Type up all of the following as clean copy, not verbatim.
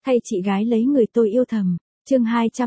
Thay chị gái lấy người tôi yêu thầm. Chương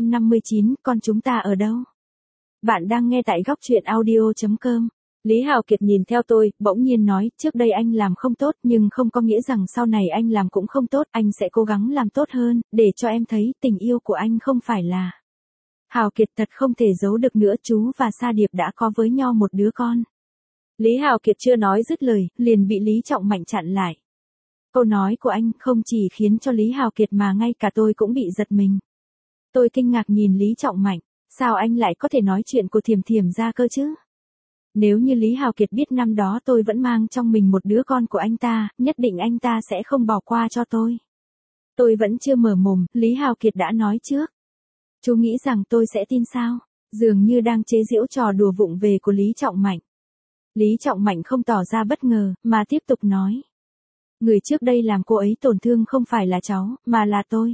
259, con chúng ta ở đâu? Bạn đang nghe tại góc truyện audio.com. Lý Hào Kiệt nhìn theo tôi, bỗng nhiên nói, trước đây anh làm không tốt nhưng không có nghĩa rằng sau này anh làm cũng không tốt, anh sẽ cố gắng làm tốt hơn, để cho em thấy tình yêu của anh không phải là... Hào Kiệt thật không thể giấu được nữa, chú và Sa Điệp đã có với nhau một đứa con. Lý Hào Kiệt chưa nói dứt lời, liền bị Lý Trọng Mạnh chặn lại. Câu nói của anh không chỉ khiến cho Lý Hào Kiệt mà ngay cả tôi cũng bị giật mình. Tôi kinh ngạc nhìn Lý Trọng Mạnh, sao anh lại có thể nói chuyện của Thiểm Thiểm ra cơ chứ? Nếu như Lý Hào Kiệt biết năm đó tôi vẫn mang trong mình một đứa con của anh ta, nhất định anh ta sẽ không bỏ qua cho tôi. Tôi vẫn chưa mở mồm, Lý Hào Kiệt đã nói trước. Chú nghĩ rằng tôi sẽ tin sao? Dường như đang chế giễu trò đùa vụng về của Lý Trọng Mạnh. Lý Trọng Mạnh không tỏ ra bất ngờ, mà tiếp tục nói. Người trước đây làm cô ấy tổn thương không phải là cháu, mà là tôi.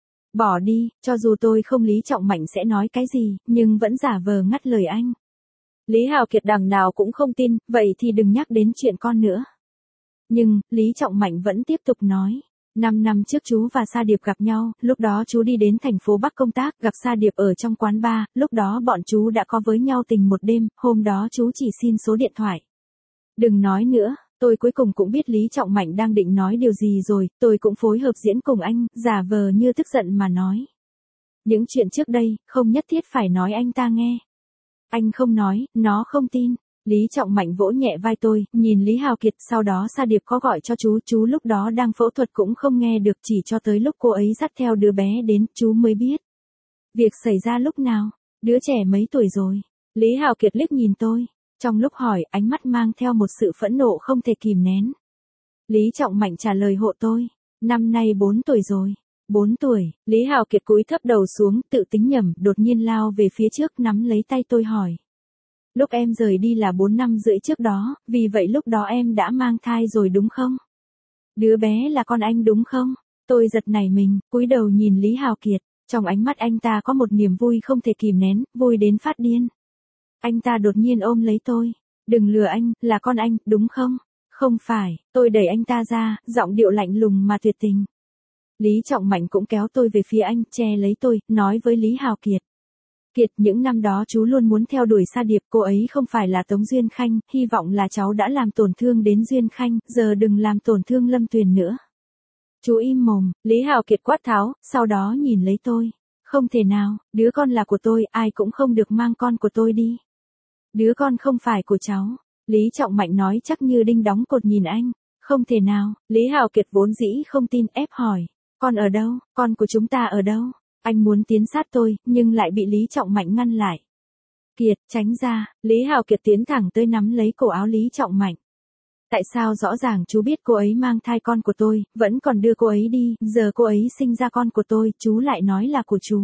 Bỏ đi, cho dù tôi không Lý Trọng Mạnh sẽ nói cái gì, nhưng vẫn giả vờ ngắt lời anh. Lý Hào Kiệt đằng nào cũng không tin, vậy thì đừng nhắc đến chuyện con nữa. Nhưng, Lý Trọng Mạnh vẫn tiếp tục nói. 5 năm trước chú và Sa Điệp gặp nhau, lúc đó chú đi đến thành phố Bắc công tác, gặp Sa Điệp ở trong quán bar, lúc đó bọn chú đã có với nhau tình một đêm, hôm đó chú chỉ xin số điện thoại. Đừng nói nữa, tôi cuối cùng cũng biết Lý Trọng Mạnh đang định nói điều gì rồi, tôi cũng phối hợp diễn cùng anh, giả vờ như tức giận mà nói. Những chuyện trước đây, không nhất thiết phải nói anh ta nghe. Anh không nói, nó không tin. Lý Trọng Mạnh vỗ nhẹ vai tôi, nhìn Lý Hào Kiệt, sau đó Sa Điệp có gọi cho chú lúc đó đang phẫu thuật cũng không nghe được, chỉ cho tới lúc cô ấy dắt theo đứa bé đến, chú mới biết. Việc xảy ra lúc nào? Đứa trẻ mấy tuổi rồi? Lý Hào Kiệt liếc nhìn tôi, trong lúc hỏi, ánh mắt mang theo một sự phẫn nộ không thể kìm nén. Lý Trọng Mạnh trả lời hộ tôi, năm nay 4 tuổi rồi. 4 tuổi, Lý Hào Kiệt cúi thấp đầu xuống, tự tính nhầm, đột nhiên lao về phía trước nắm lấy tay tôi hỏi. Lúc em rời đi là 4 năm rưỡi trước đó, vì vậy lúc đó em đã mang thai rồi đúng không? Đứa bé là con anh đúng không? Tôi giật nảy mình, cúi đầu nhìn Lý Hào Kiệt, trong ánh mắt anh ta có một niềm vui không thể kìm nén, vui đến phát điên. Anh ta đột nhiên ôm lấy tôi, đừng lừa anh, là con anh, đúng không? Không phải, tôi đẩy anh ta ra, giọng điệu lạnh lùng mà tuyệt tình. Lý Trọng Mạnh cũng kéo tôi về phía anh, che lấy tôi, nói với Lý Hào Kiệt. Kiệt, những năm đó chú luôn muốn theo đuổi Sa Điệp, cô ấy không phải là Tống Duyên Khanh, hy vọng là cháu đã làm tổn thương đến Duyên Khanh, giờ đừng làm tổn thương Lâm Tuyền nữa. Chú im mồm, Lý Hào Kiệt quát tháo, sau đó nhìn lấy tôi. Không thể nào, đứa con là của tôi, ai cũng không được mang con của tôi đi. Đứa con không phải của cháu. Lý Trọng Mạnh nói chắc như đinh đóng cột nhìn anh. Không thể nào, Lý Hào Kiệt vốn dĩ không tin, ép hỏi. Con ở đâu, con của chúng ta ở đâu? Anh muốn tiến sát tôi, nhưng lại bị Lý Trọng Mạnh ngăn lại. Kiệt, tránh ra, Lý Hào Kiệt tiến thẳng tới nắm lấy cổ áo Lý Trọng Mạnh. Tại sao rõ ràng chú biết cô ấy mang thai con của tôi, vẫn còn đưa cô ấy đi, giờ cô ấy sinh ra con của tôi, chú lại nói là của chú.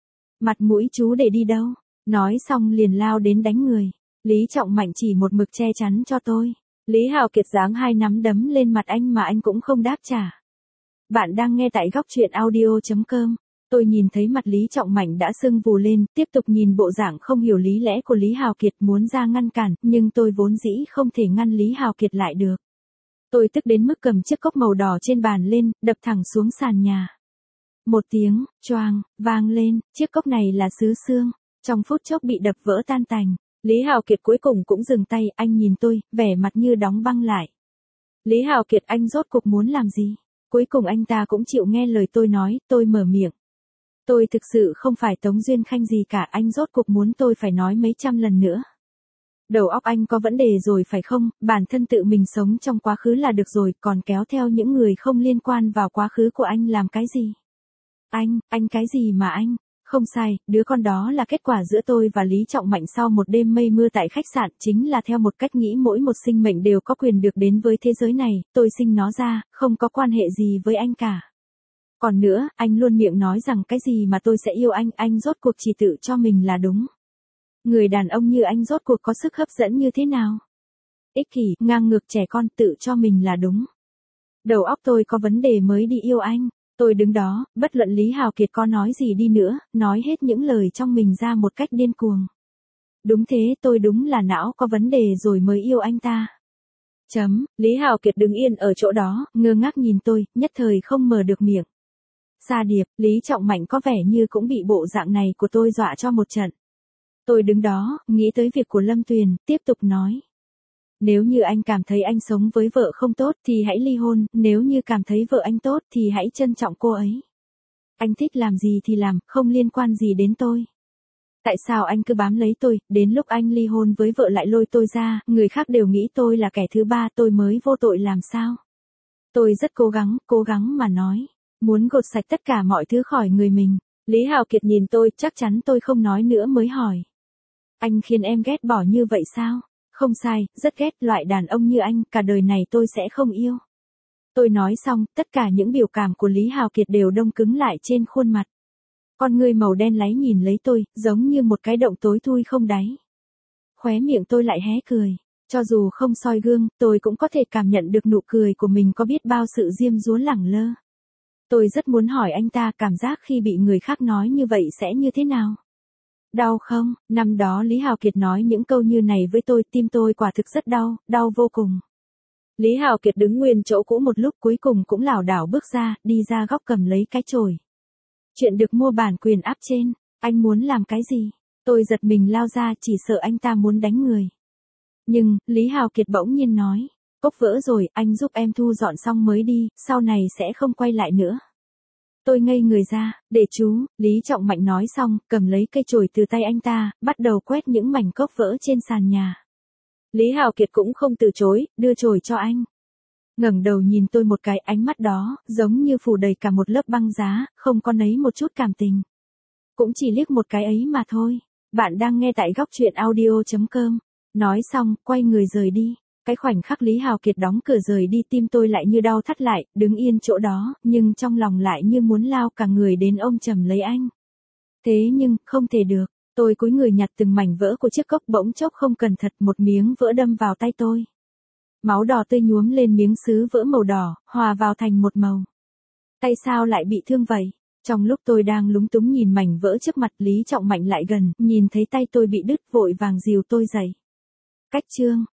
Mặt mũi chú để đi đâu? Nói xong liền lao đến đánh người. Lý Trọng Mạnh chỉ một mực che chắn cho tôi. Lý Hào Kiệt giáng 2 nắm đấm lên mặt anh mà anh cũng không đáp trả. Bạn đang nghe tại góc truyện audio.com. Tôi nhìn thấy mặt Lý Trọng Mạnh đã sưng vù lên, tiếp tục nhìn bộ dạng không hiểu lý lẽ của Lý Hào Kiệt muốn ra ngăn cản, nhưng tôi vốn dĩ không thể ngăn Lý Hào Kiệt lại được. Tôi tức đến mức cầm chiếc cốc màu đỏ trên bàn lên, đập thẳng xuống sàn nhà. Một tiếng, choang, vang lên, chiếc cốc này là sứ xương, trong phút chốc bị đập vỡ tan tành. Lý Hào Kiệt cuối cùng cũng dừng tay, anh nhìn tôi, vẻ mặt như đóng băng lại. Lý Hào Kiệt, anh rốt cuộc muốn làm gì? Cuối cùng anh ta cũng chịu nghe lời tôi nói, tôi mở miệng. Tôi thực sự không phải Tống Duyên Khanh gì cả, anh rốt cuộc muốn tôi phải nói mấy trăm lần nữa. Đầu óc anh có vấn đề rồi phải không, bản thân tự mình sống trong quá khứ là được rồi, còn kéo theo những người không liên quan vào quá khứ của anh làm cái gì? Anh cái gì mà anh? Không sai, đứa con đó là kết quả giữa tôi và Lý Trọng Mạnh sau một đêm mây mưa tại khách sạn, chính là theo một cách nghĩ mỗi một sinh mệnh đều có quyền được đến với thế giới này, tôi sinh nó ra, không có quan hệ gì với anh cả. Còn nữa, anh luôn miệng nói rằng cái gì mà tôi sẽ yêu anh rốt cuộc chỉ tự cho mình là đúng. Người đàn ông như anh rốt cuộc có sức hấp dẫn như thế nào? Ích kỷ, ngang ngược trẻ con, tự cho mình là đúng. Đầu óc tôi có vấn đề mới đi yêu anh. Tôi đứng đó, bất luận Lý Hào Kiệt có nói gì đi nữa, nói hết những lời trong mình ra một cách điên cuồng. Đúng thế, tôi đúng là não có vấn đề rồi mới yêu anh ta. Lý Hào Kiệt đứng yên ở chỗ đó, ngơ ngác nhìn tôi, nhất thời không mở được miệng. Sa Điệp, Lý Trọng Mạnh có vẻ như cũng bị bộ dạng này của tôi dọa cho một trận. Tôi đứng đó, nghĩ tới việc của Lâm Tuyền, tiếp tục nói. Nếu như anh cảm thấy anh sống với vợ không tốt thì hãy ly hôn, nếu như cảm thấy vợ anh tốt thì hãy trân trọng cô ấy. Anh thích làm gì thì làm, không liên quan gì đến tôi. Tại sao anh cứ bám lấy tôi, đến lúc anh ly hôn với vợ lại lôi tôi ra, người khác đều nghĩ tôi là kẻ thứ ba, tôi mới vô tội làm sao? Tôi rất cố gắng mà nói, muốn gột sạch tất cả mọi thứ khỏi người mình. Lý Hào Kiệt nhìn tôi, chắc chắn tôi không nói nữa mới hỏi. Anh khiến em ghét bỏ như vậy sao? Không sai, rất ghét loại đàn ông như anh, cả đời này tôi sẽ không yêu. Tôi nói xong, tất cả những biểu cảm của Lý Hào Kiệt đều đông cứng lại trên khuôn mặt. Con người màu đen láy nhìn lấy tôi, giống như một cái động tối thui không đáy. Khóe miệng tôi lại hé cười. Cho dù không soi gương, tôi cũng có thể cảm nhận được nụ cười của mình có biết bao sự diêm dúa lẳng lơ. Tôi rất muốn hỏi anh ta cảm giác khi bị người khác nói như vậy sẽ như thế nào. Đau không? Năm đó Lý Hào Kiệt nói những câu như này với tôi, tim tôi quả thực rất đau, đau vô cùng. Lý Hào Kiệt đứng nguyên chỗ cũ một lúc cuối cùng cũng lảo đảo bước ra, đi ra góc cầm lấy cái chổi. Chuyện được mua bản quyền app trên, anh muốn làm cái gì? Tôi giật mình lao ra chỉ sợ anh ta muốn đánh người. Nhưng, Lý Hào Kiệt bỗng nhiên nói, cốc vỡ rồi, anh giúp em thu dọn xong mới đi, sau này sẽ không quay lại nữa. Tôi ngây người ra, để chú, Lý Trọng Mạnh nói xong, cầm lấy cây chổi từ tay anh ta, bắt đầu quét những mảnh cốc vỡ trên sàn nhà. Lý Hào Kiệt cũng không từ chối, đưa chổi cho anh. Ngẩng đầu nhìn tôi một cái, ánh mắt đó, giống như phủ đầy cả một lớp băng giá, không có nấy một chút cảm tình. Cũng chỉ liếc một cái ấy mà thôi. Bạn đang nghe tại góc truyện audio.com. Nói xong, quay người rời đi. Cái khoảnh khắc Lý Hào Kiệt đóng cửa rời đi, tim tôi lại như đau thắt lại, đứng yên chỗ đó, nhưng trong lòng lại như muốn lao cả người đến ôm chầm lấy anh. Thế nhưng, không thể được. Tôi cúi người nhặt từng mảnh vỡ của chiếc cốc, bỗng chốc không cẩn thận một miếng vỡ đâm vào tay tôi. Máu đỏ tươi nhuốm lên miếng sứ vỡ màu đỏ, hòa vào thành một màu. Tay sao lại bị thương vậy? Trong lúc tôi đang lúng túng nhìn mảnh vỡ trước mặt, Lý Trọng Mạnh lại gần, nhìn thấy tay tôi bị đứt vội vàng dìu tôi dậy. Cách chương